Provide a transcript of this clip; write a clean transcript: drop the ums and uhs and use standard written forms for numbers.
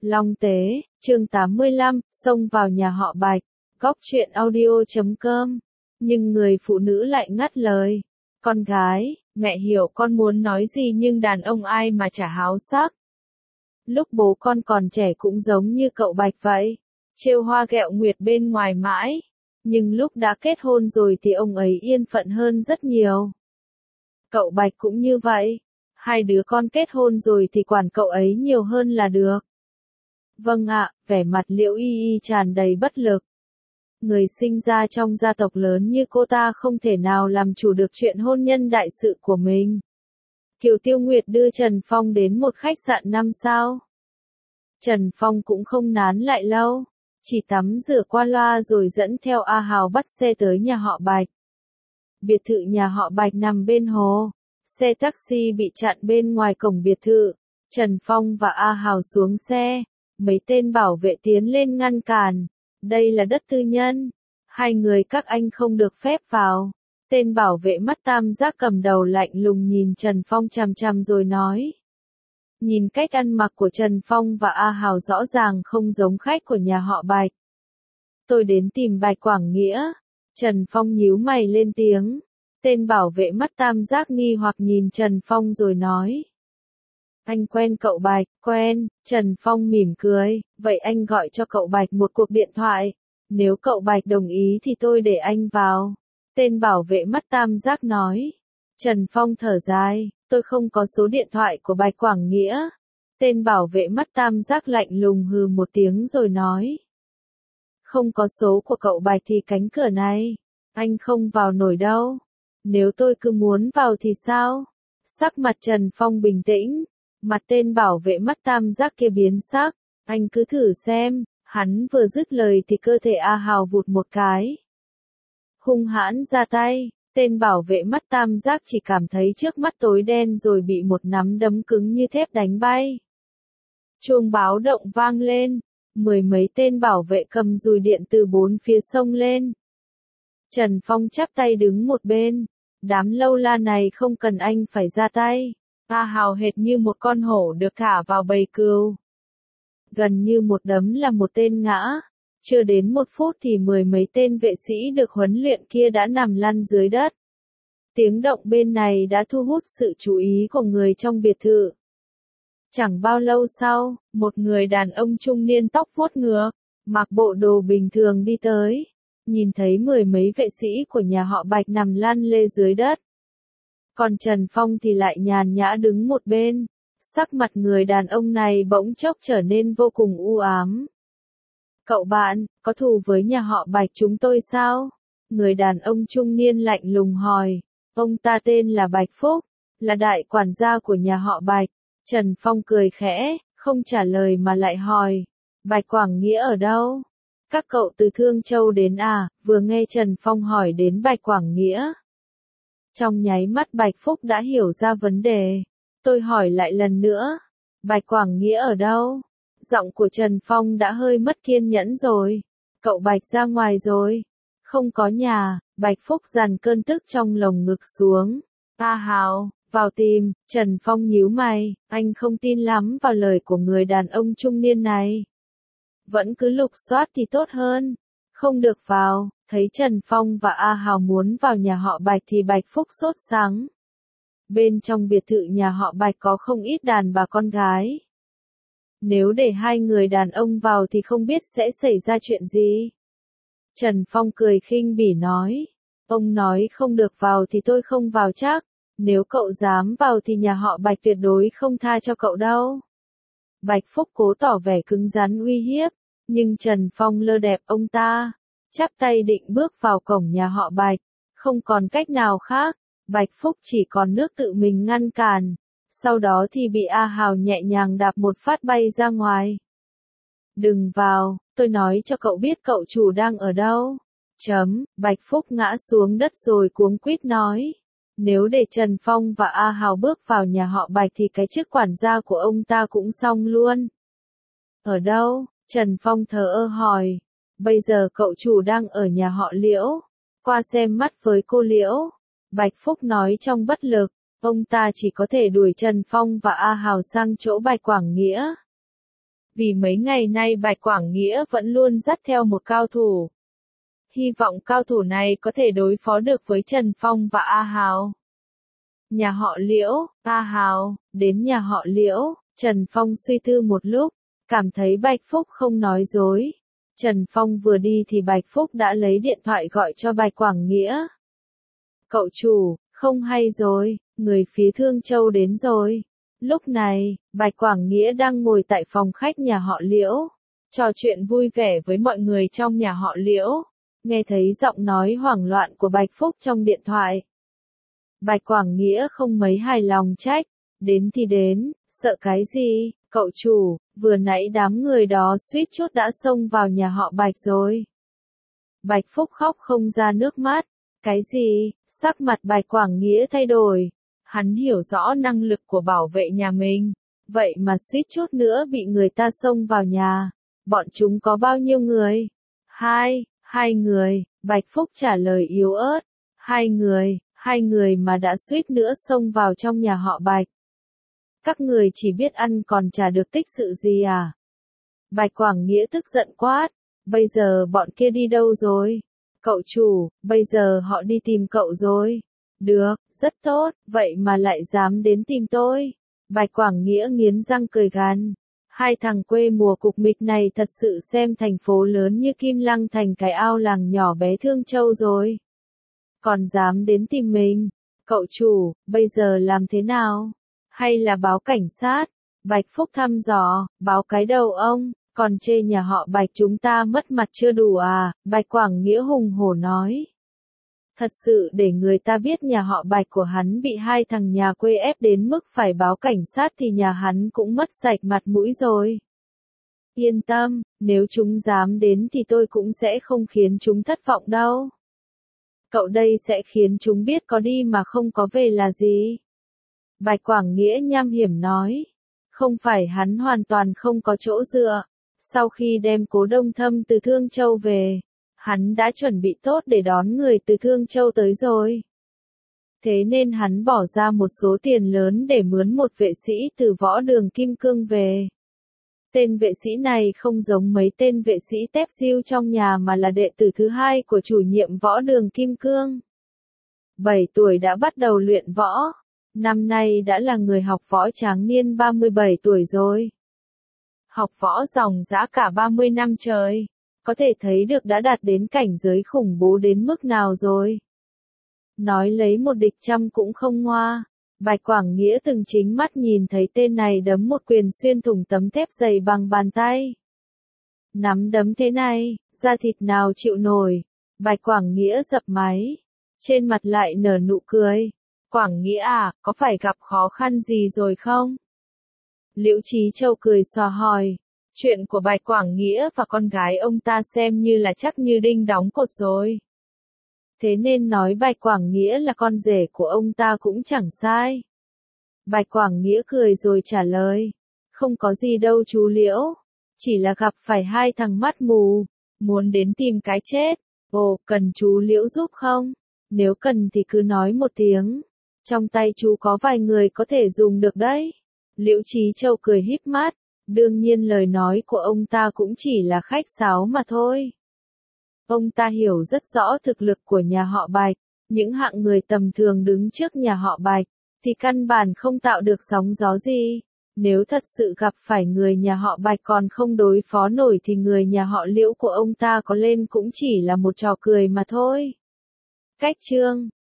Long Tế, chương 85, xông vào nhà họ Bạch, góc truyện audio.com. Nhưng người phụ nữ lại ngắt lời. Con gái, mẹ hiểu con muốn nói gì nhưng đàn ông ai mà chả háo sắc. Lúc bố con còn trẻ cũng giống như cậu Bạch vậy, trêu hoa ghẹo nguyệt bên ngoài mãi. Nhưng lúc đã kết hôn rồi thì ông ấy yên phận hơn rất nhiều. Cậu Bạch cũng như vậy. Hai đứa con kết hôn rồi thì quản cậu ấy nhiều hơn là được. Vâng ạ, vẻ mặt Liễu Y Y tràn đầy bất lực. Người sinh ra trong gia tộc lớn như cô ta không thể nào làm chủ được chuyện hôn nhân đại sự của mình. Kiều Tiêu Nguyệt đưa Trần Phong đến một khách sạn 5 sao. Trần Phong cũng không nán lại lâu, chỉ tắm rửa qua loa rồi dẫn theo A Hào bắt xe tới nhà họ Bạch. Biệt thự nhà họ Bạch nằm bên hồ. Xe taxi bị chặn bên ngoài cổng biệt thự. Trần Phong và A Hào xuống xe. Mấy tên bảo vệ tiến lên ngăn cản. Đây là đất tư nhân. Hai người các anh không được phép vào. Tên bảo vệ mắt tam giác cầm đầu lạnh lùng nhìn Trần Phong chằm chằm rồi nói. Nhìn cách ăn mặc của Trần Phong và A Hào rõ ràng không giống khách của nhà họ Bạch. Tôi đến tìm Bạch Quảng Nghĩa. Trần Phong nhíu mày lên tiếng. Tên bảo vệ mắt tam giác nghi hoặc nhìn Trần Phong rồi nói. Anh quen cậu Bạch, quen. Trần Phong mỉm cười, vậy anh gọi cho cậu Bạch một cuộc điện thoại. Nếu cậu Bạch đồng ý thì tôi để anh vào. Tên bảo vệ mắt tam giác nói. Trần Phong thở dài, tôi không có số điện thoại của Bạch Quảng Nghĩa. Tên bảo vệ mắt tam giác lạnh lùng hừ một tiếng rồi nói. Không có số của cậu Bạch thì cánh cửa này, anh không vào nổi đâu. Nếu tôi cứ muốn vào thì sao? Sắc mặt Trần Phong bình tĩnh. Mặt tên bảo vệ mắt tam giác kia biến sắc. Anh cứ thử xem. Hắn vừa dứt lời thì cơ thể A Hào vụt một cái. Hung hãn ra tay. Tên bảo vệ mắt tam giác chỉ cảm thấy trước mắt tối đen rồi bị một nắm đấm cứng như thép đánh bay. Chuông báo động vang lên. Mười mấy tên bảo vệ cầm dùi điện từ bốn phía xông lên. Trần Phong chắp tay đứng một bên. Đám lâu la này không cần anh phải ra tay. A Hào hệt như một con hổ được thả vào bầy cừu. Gần như một đấm là một tên ngã. Chưa đến một phút thì mười mấy tên vệ sĩ được huấn luyện kia đã nằm lăn dưới đất. Tiếng động bên này đã thu hút sự chú ý của người trong biệt thự. Chẳng bao lâu sau, một người đàn ông trung niên tóc vuốt ngược, mặc bộ đồ bình thường đi tới. Nhìn thấy mười mấy vệ sĩ của nhà họ Bạch nằm lăn lê dưới đất. Còn Trần Phong thì lại nhàn nhã đứng một bên. Sắc mặt người đàn ông này bỗng chốc trở nên vô cùng u ám. Cậu bạn, có thù với nhà họ Bạch chúng tôi sao? Người đàn ông trung niên lạnh lùng hỏi. Ông ta tên là Bạch Phúc, là đại quản gia của nhà họ Bạch. Trần Phong cười khẽ, không trả lời mà lại hỏi. Bạch Quảng Nghĩa ở đâu? Các cậu từ Thương Châu đến à? Vừa nghe Trần Phong hỏi đến Bạch Quảng Nghĩa. Trong nháy mắt Bạch Phúc đã hiểu ra vấn đề. Tôi hỏi lại lần nữa. Bạch Quảng Nghĩa ở đâu? Giọng của Trần Phong đã hơi mất kiên nhẫn rồi. Cậu Bạch ra ngoài rồi. Không có nhà. Bạch Phúc dằn cơn tức trong lồng ngực xuống. A Hào, vào tìm. Trần Phong nhíu mày. Anh không tin lắm vào lời của người đàn ông trung niên này. Vẫn cứ lục soát thì tốt hơn. Không được vào. Thấy Trần Phong và A Hào muốn vào nhà họ Bạch thì Bạch Phúc sốt sắng. Bên trong biệt thự nhà họ Bạch có không ít đàn bà con gái. Nếu để hai người đàn ông vào thì không biết sẽ xảy ra chuyện gì. Trần Phong cười khinh bỉ nói. Ông nói không được vào thì tôi không vào chắc. Nếu cậu dám vào thì nhà họ Bạch tuyệt đối không tha cho cậu đâu. Bạch Phúc cố tỏ vẻ cứng rắn uy hiếp. Nhưng Trần Phong lơ đẹp ông ta. Chắp tay định bước vào cổng nhà họ Bạch. Không còn cách nào khác. Bạch Phúc chỉ còn nước tự mình ngăn cản. Sau đó thì bị A Hào nhẹ nhàng đạp một phát bay ra ngoài. Đừng vào, tôi nói cho cậu biết cậu chủ đang ở đâu. Bạch Phúc ngã xuống đất rồi cuống quýt nói. Nếu để Trần Phong và A Hào bước vào nhà họ Bạch thì cái chức quản gia của ông ta cũng xong luôn. Ở đâu? Trần Phong thờ ơ hỏi. Bây giờ cậu chủ đang ở nhà họ Liễu. Qua xem mắt với cô Liễu. Bạch Phúc nói trong bất lực. Ông ta chỉ có thể đuổi Trần Phong và A Hào sang chỗ Bạch Quảng Nghĩa. vì mấy ngày nay Bạch Quảng Nghĩa vẫn luôn dắt theo một cao thủ. Hy vọng cao thủ này có thể đối phó được với Trần Phong và A Hào. Nhà họ Liễu, A Hào, đến nhà họ Liễu, Trần Phong suy tư một lúc, cảm thấy Bạch Phúc không nói dối. Trần Phong vừa đi thì Bạch Phúc đã lấy điện thoại gọi cho Bạch Quảng Nghĩa. Cậu chủ, không hay rồi, người phía Thương Châu đến rồi. Lúc này, Bạch Quảng Nghĩa đang ngồi tại phòng khách nhà họ Liễu, trò chuyện vui vẻ với mọi người trong nhà họ Liễu. Nghe thấy giọng nói hoảng loạn của Bạch Phúc trong điện thoại. Bạch Quảng Nghĩa không mấy hài lòng trách, đến thì đến, sợ cái gì, cậu chủ, vừa nãy đám người đó suýt chút đã xông vào nhà họ Bạch rồi. Bạch Phúc khóc không ra nước mắt, cái gì, sắc mặt Bạch Quảng Nghĩa thay đổi, hắn hiểu rõ năng lực của bảo vệ nhà mình, vậy mà suýt chút nữa bị người ta xông vào nhà, bọn chúng có bao nhiêu người? Hai người, Bạch Phúc trả lời yếu ớt, hai người mà đã suýt nữa xông vào trong nhà họ Bạch. Các người chỉ biết ăn còn chả được tích sự gì à? Bạch Quảng Nghĩa tức giận quát, bây giờ bọn kia đi đâu rồi? Cậu chủ, bây giờ họ đi tìm cậu rồi. Được, rất tốt, vậy mà lại dám đến tìm tôi. Bạch Quảng Nghĩa nghiến răng cười gằn. Hai thằng quê mùa cục mịch này thật sự xem thành phố lớn như Kim Lăng thành cái ao làng nhỏ bé Thương Châu rồi. Còn dám đến tìm mình. Cậu chủ, bây giờ làm thế nào? Hay là báo cảnh sát? Bạch Phúc thăm dò, báo cái đầu ông, còn chê nhà họ Bạch chúng ta mất mặt chưa đủ à? Bạch Quảng Nghĩa hùng hổ nói. Thật sự để người ta biết nhà họ Bạch của hắn bị hai thằng nhà quê ép đến mức phải báo cảnh sát thì nhà hắn cũng mất sạch mặt mũi rồi. Yên tâm, nếu chúng dám đến thì tôi cũng sẽ không khiến chúng thất vọng đâu. Cậu đây sẽ khiến chúng biết có đi mà không có về là gì. Bạch Quảng Nghĩa nham hiểm nói. Không phải hắn hoàn toàn không có chỗ dựa. Sau khi đem Cố Đông Thâm từ Thương Châu về, hắn đã chuẩn bị tốt để đón người từ Thương Châu tới rồi. Thế nên hắn bỏ ra một số tiền lớn để mướn một vệ sĩ từ võ đường Kim Cương về. Tên vệ sĩ này không giống mấy tên vệ sĩ tép diêu trong nhà mà là đệ tử thứ hai của chủ nhiệm võ đường Kim Cương. 7 tuổi đã bắt đầu luyện võ. Năm nay đã là người học võ tráng niên 37 tuổi rồi. Học võ dòng dã cả 30 năm trời. Có thể thấy được đã đạt đến cảnh giới khủng bố đến mức nào rồi. Nói lấy một địch trăm cũng không ngoa. Bạch Quảng Nghĩa từng chính mắt nhìn thấy tên này đấm một quyền xuyên thủng tấm thép dày bằng bàn tay. Nắm đấm thế này, da thịt nào chịu nổi. Bạch Quảng Nghĩa dập máy. Trên mặt lại nở nụ cười. Quảng Nghĩa à, có phải gặp khó khăn gì rồi không? Liễu Chí Châu cười xòa hỏi. Chuyện của Bạch Quảng Nghĩa và con gái ông ta xem như là chắc như đinh đóng cột rồi. Thế nên nói Bạch Quảng Nghĩa là con rể của ông ta cũng chẳng sai. Bạch Quảng Nghĩa cười rồi trả lời. Không có gì đâu chú Liễu. Chỉ là gặp phải hai thằng mắt mù. Muốn đến tìm cái chết. Ồ, cần chú Liễu giúp không? Nếu cần thì cứ nói một tiếng. Trong tay chú có vài người có thể dùng được đấy. Liễu Chí Châu cười híp mắt. Đương nhiên lời nói của ông ta cũng chỉ là khách sáo mà thôi. Ông ta hiểu rất rõ thực lực của nhà họ Bạch. Những hạng người tầm thường đứng trước nhà họ Bạch, thì căn bản không tạo được sóng gió gì. Nếu thật sự gặp phải người nhà họ Bạch còn không đối phó nổi thì người nhà họ Liễu của ông ta có lên cũng chỉ là một trò cười mà thôi. Cách chương